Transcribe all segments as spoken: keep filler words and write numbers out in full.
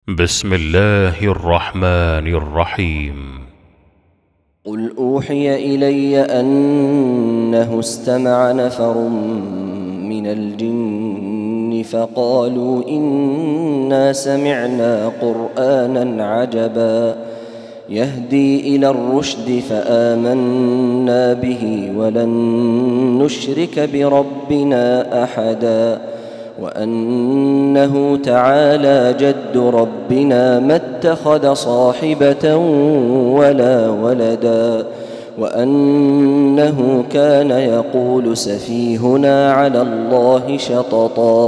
بسم الله الرحمن الرحيم. قل أوحي إلي أنه استمع نفر من الجن فقالوا إنا سمعنا قرآنا عجبا يهدي إلى الرشد فآمنا به ولن نشرك بربنا أحدا وأنه تعالى جد ربنا ما اتخذ صاحبة ولا ولدا وأنه كان يقول سفيهنا على الله شططا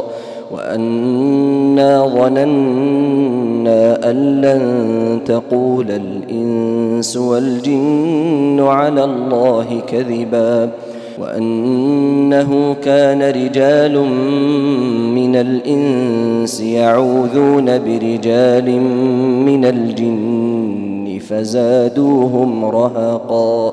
وأنا ظننا أن لن تقول الإنس والجن على الله كذبا وأنه كان رجال من الإنس يعوذون برجال من الجن فزادوهم رهقا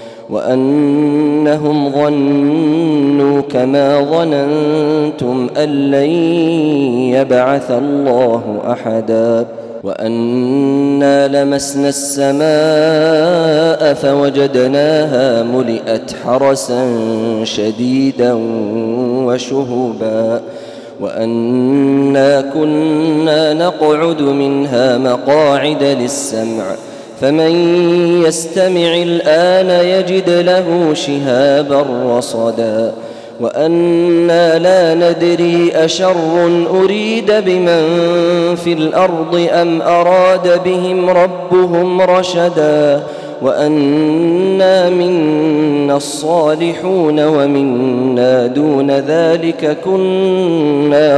وأنهم ظنوا كما ظننتم أن لن يبعث الله أحدا وأنا لمسنا السماء فوجدناها ملئت حرسا شديدا وشهبا وأنا كنا نقعد منها مقاعد للسمع فمن يستمع الآن يجد له شهابا رصدا وأنا لا ندري أشر أريد بمن في الأرض أم أراد بهم ربهم رشدا وأنا منا الصالحون ومنا دون ذلك كنا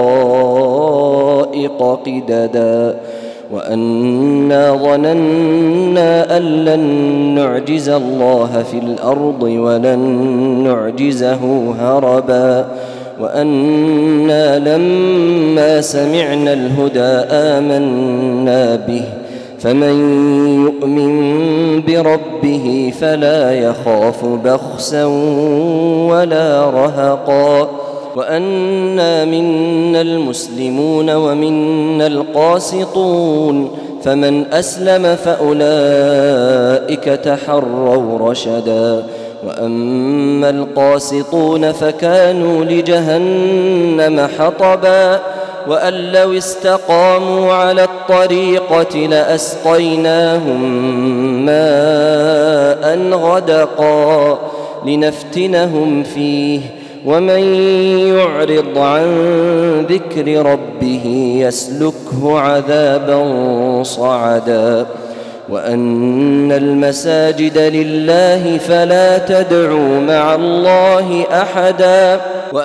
طرائق قددا وأنا ظننا أن لن نعجز الله في الأرض ولن نعجزه هربا وأنا لما سمعنا الهدى آمنا به فمن يؤمن بربه فلا يخاف بخسا ولا رهقا وأنا منا المسلمون ومنا القاسطون فمن أسلم فأولئك تحروا رشدا وأما القاسطون فكانوا لجهنم حطبا وأن لو استقاموا على الطريقة لأسقيناهم ماء غدقا لنفتنهم فيه ومن يعرض عن ذكر ربه يسلكه عذابا صعدا وأن المساجد لله فلا تدعوا مع الله أحدا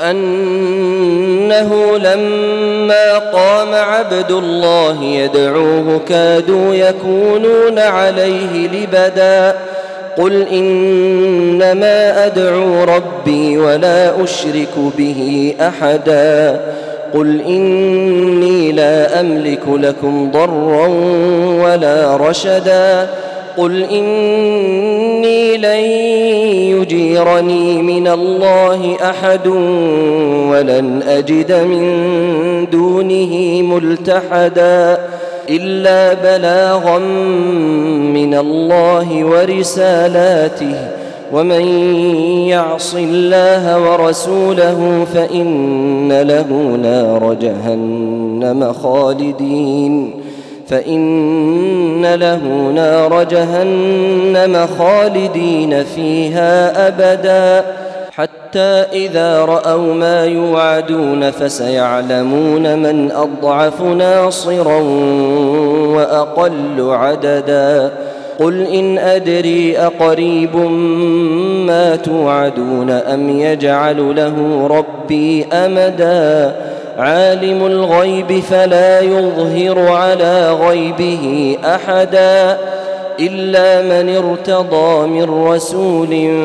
وأنه لما قام عبد الله يدعوه كادوا يكونون عليه لبدا قل إنما أدعو ربي ولا أشرك به أحدا قل إني لا أملك لكم ضرا ولا رشدا قل إني لن يجيرني من الله أحد ولن أجد من دونه ملتحدا إلا بلاغا من الله ورسالاته ومن يعص الله ورسوله فإن له نار جهنم خالدين فإن له نار جهنم خالدين فيها أبدا حتى إذا رأوا ما يوعدون فسيعلمون من أضعف ناصرا وأقل عددا قل إن أدري أقريب ما توعدون أم يجعل له ربي أمدا عالم الغيب فلا يظهر على غيبه أحدا إلا من ارتضى من رسول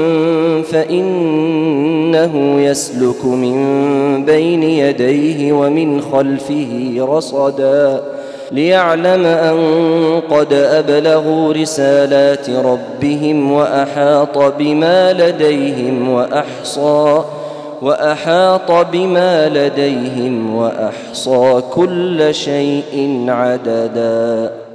فإنه يسلك من بين يديه ومن خلفه رصدا ليعلم أن قد أبلغوا رسالات ربهم وأحاط بما لديهم وأحصى وأحاط بما لديهم وأحصى كل شيء عددا.